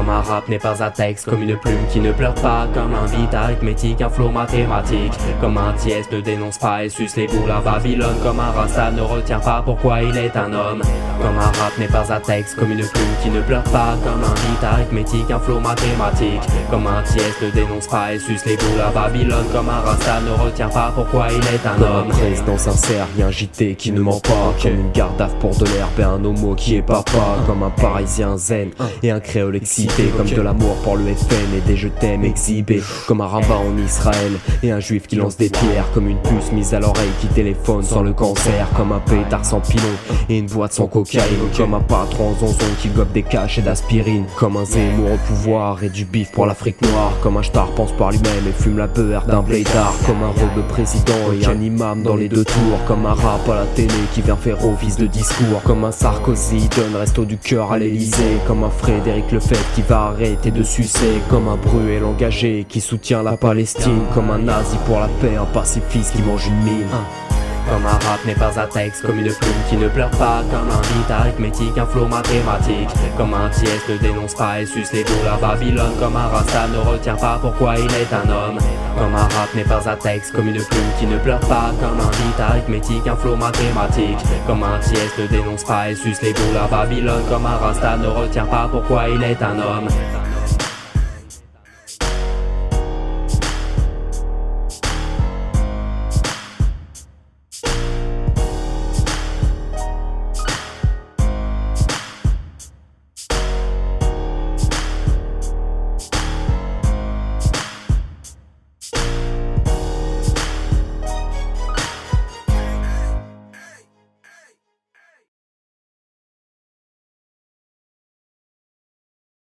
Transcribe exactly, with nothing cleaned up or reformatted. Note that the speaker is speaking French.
Comme un rap n'est pas un texte, comme une plume qui ne pleure pas, comme un beat arithmétique, un flow mathématique. Comme un tièse ne dénonce pas et suce les boules à Babylone. Comme un rasta ne retient pas pourquoi il est un homme. Comme un rap n'est pas un texte, comme une plume qui ne pleure pas, comme un beat arithmétique, un flow mathématique. Comme un tièse ne dénonce pas et suce les boules à Babylone. Comme un rasta ne retient pas pourquoi il est un homme. Comme un président sincère, y'a un J T qui ne ment pas. Comme une garde pour de l'herbe et un homo qui est papa. Comme un parisien zen et un créole excité. Comme de l'amour pour le F N et des je t'aime exhibés. Comme un rabbin en Israël et un juif qui lance des pierres. Comme une puce mise à l'oreille qui téléphone sans le cancer. Comme un pétard sans pilon et une boîte sans cocaïne. Comme un patron zonzon qui gobe des caches et d'aspirine. Comme un Zemmour au pouvoir et du bif pour l'Afrique noire. Comme un star pense par lui-même et fume la beurre d'un blédard. Comme un rebeu président et un imam dans les deux tours. Comme un rap à la télé qui vient faire office de discours. Comme un Sarkozy donne resto du cœur à l'Elysée. Comme un Frédéric Lefebvre qui va arrêter de sucer. Comme un Bruel engagé qui soutient la Palestine. Comme un nazi pour la paix, un pacifiste qui mange une mine. Comme un rap n'est pas un texte, comme une plume qui ne pleure pas. Comme un beat arithmétique, un flow mathématique. Comme un tièse ne dénonce pas et suce les boules à Babylone. Comme un rasta ne retient pas pourquoi il est un homme. Comme un rap n'est pas un texte, comme une plume qui ne pleure pas. Comme un beat arithmétique, un flow mathématique. Comme un tièse ne dénonce pas et suce les boules à Babylone. Comme un rasta ne retient pas pourquoi il est un homme.